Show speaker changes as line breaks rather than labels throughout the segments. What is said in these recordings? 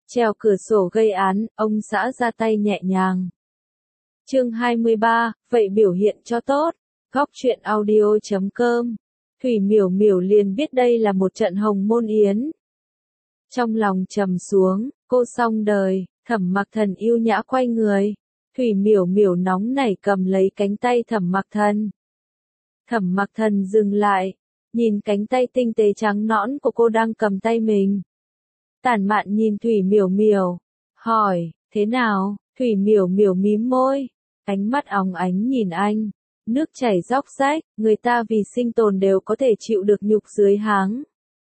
Trèo cửa sổ gây án, ông xã ra tay nhẹ nhàng. Chương 23, vậy biểu hiện cho tốt. Góc truyện audio.com. Thủy Miểu Miểu liền biết đây là một trận hồng môn yến. Trong lòng trầm xuống, cô xong đời. Thẩm Mặc Thần yêu nhã quay người. Thủy Miểu Miểu nóng nảy cầm lấy cánh tay Thẩm Mặc Thần. Thẩm Mặc Thần dừng lại, nhìn cánh tay tinh tế trắng nõn của cô đang cầm tay mình. Tản mạn nhìn Thủy Miểu Miểu, hỏi, thế nào? Thủy Miểu Miểu mím môi, ánh mắt óng ánh nhìn anh, nước chảy róc rách, người ta vì sinh tồn đều có thể chịu được nhục dưới háng.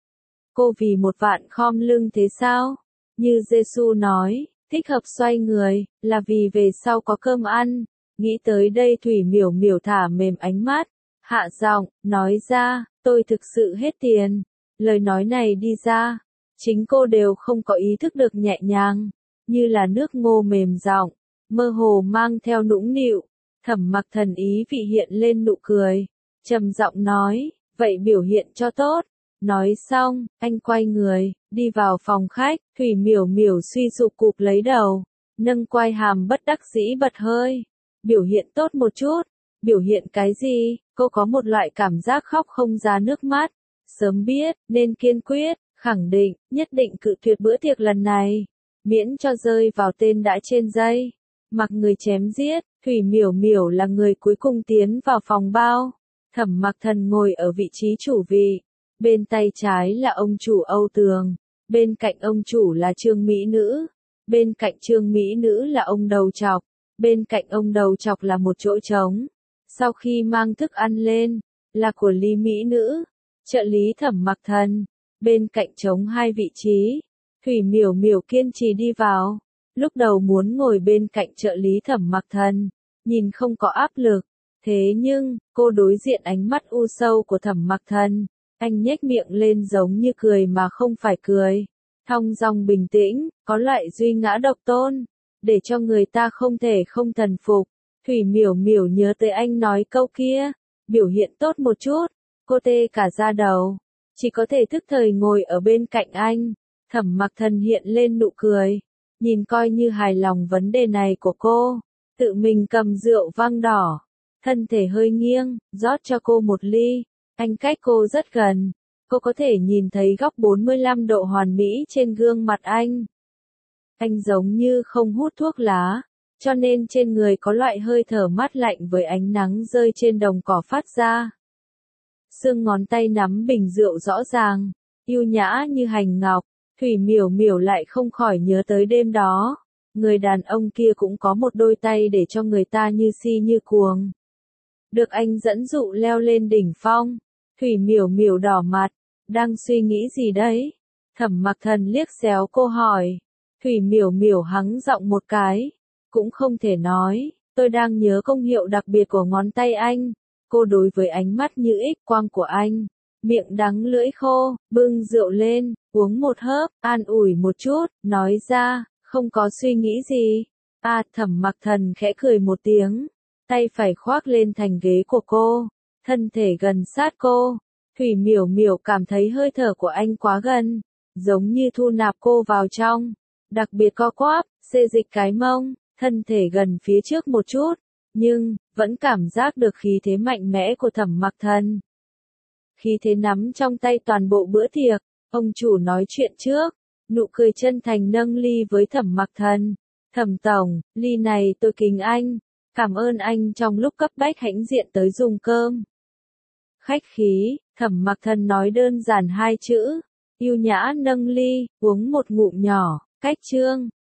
Cô vì một vạn khom lưng thế sao? Như Giêsu nói, thích hợp xoay người, là vì về sau có cơm ăn. Nghĩ tới đây Thủy Miểu Miểu thả mềm ánh mắt, hạ giọng, nói ra, tôi thực sự hết tiền. Lời nói này đi ra, chính cô đều không có ý thức được nhẹ nhàng, như là nước ngô mềm giọng, mơ hồ mang theo nũng nịu. Thẩm Mặc Thần ý vị hiện lên nụ cười, trầm giọng nói, vậy biểu hiện cho tốt. Nói xong, anh quay người, đi vào phòng khách. Thủy Miểu Miểu suy sụp cụp lấy đầu, nâng quai hàm bất đắc dĩ bật hơi. Biểu hiện tốt một chút, biểu hiện cái gì? Cô có một loại cảm giác khóc không ra nước mắt. Sớm biết, nên kiên quyết, khẳng định, nhất định cự tuyệt bữa tiệc lần này, miễn cho rơi vào tên đã trên dây. Mặc người chém giết, Thủy Miểu Miểu là người cuối cùng tiến vào phòng bao. Thẩm Mặc Thần ngồi ở vị trí chủ vị. Bên tay trái là ông chủ Âu Tường, bên cạnh ông chủ là Trương Mỹ Nữ, bên cạnh Trương Mỹ Nữ là ông Đầu Chọc, bên cạnh ông Đầu Chọc là một chỗ trống. Sau khi mang thức ăn lên, là của Lý Mỹ Nữ, trợ lý Thẩm Mặc Thần, bên cạnh trống hai vị trí. Thủy Miểu Miểu kiên trì đi vào, lúc đầu muốn ngồi bên cạnh trợ lý Thẩm Mặc Thần, nhìn không có áp lực, thế nhưng, cô đối diện ánh mắt u sâu của Thẩm Mặc Thần. Anh nhếch miệng lên giống như cười mà không phải cười, thong dong bình tĩnh, có loại duy ngã độc tôn, để cho người ta không thể không thần phục. Thủy Miểu Miểu nhớ tới anh nói câu kia, biểu hiện tốt một chút, cô tê cả da đầu, chỉ có thể thức thời ngồi ở bên cạnh anh. Thẩm Mặc Thần hiện lên nụ cười, nhìn coi như hài lòng vấn đề này của cô, tự mình cầm rượu vang đỏ, thân thể hơi nghiêng, rót cho cô một ly. Anh cách cô rất gần, cô có thể nhìn thấy góc 45 độ hoàn mỹ trên gương mặt anh. Anh giống như không hút thuốc lá, cho nên trên người có loại hơi thở mát lạnh với ánh nắng rơi trên đồng cỏ phát ra. Xương ngón tay nắm bình rượu rõ ràng, yêu nhã như hành ngọc. Thủy Miểu Miểu lại không khỏi nhớ tới đêm đó, người đàn ông kia cũng có một đôi tay để cho người ta như si như cuồng. Được anh dẫn dụ leo lên đỉnh phong. Thủy Miểu Miểu đỏ mặt, đang suy nghĩ gì đấy? Thẩm Mặc Thần liếc xéo cô hỏi. Thủy Miểu Miểu hắng giọng một cái, cũng không thể nói, tôi đang nhớ công hiệu đặc biệt của ngón tay anh. Cô đối với ánh mắt như X quang của anh, miệng đắng lưỡi khô, bưng rượu lên, uống một hớp, an ủi một chút, nói ra, không có suy nghĩ gì. Thẩm Mặc Thần khẽ cười một tiếng, tay phải khoác lên thành ghế của cô, thân thể gần sát cô. Thủy Miểu Miểu cảm thấy hơi thở của anh quá gần, giống như thu nạp cô vào trong, đặc biệt co quắp, xê dịch cái mông, thân thể gần phía trước một chút, nhưng vẫn cảm giác được khí thế mạnh mẽ của Thẩm Mặc Thần. Khí thế nắm trong tay toàn bộ bữa tiệc. Ông chủ nói chuyện trước, nụ cười chân thành nâng ly với Thẩm Mặc Thần. Thẩm tổng, ly này tôi kính anh, cảm ơn anh trong lúc cấp bách hãnh diện tới dùng cơm. Khách khí, Thẩm Mặc Thần nói đơn giản hai chữ, yêu nhã nâng ly, uống một ngụm nhỏ. Cách chương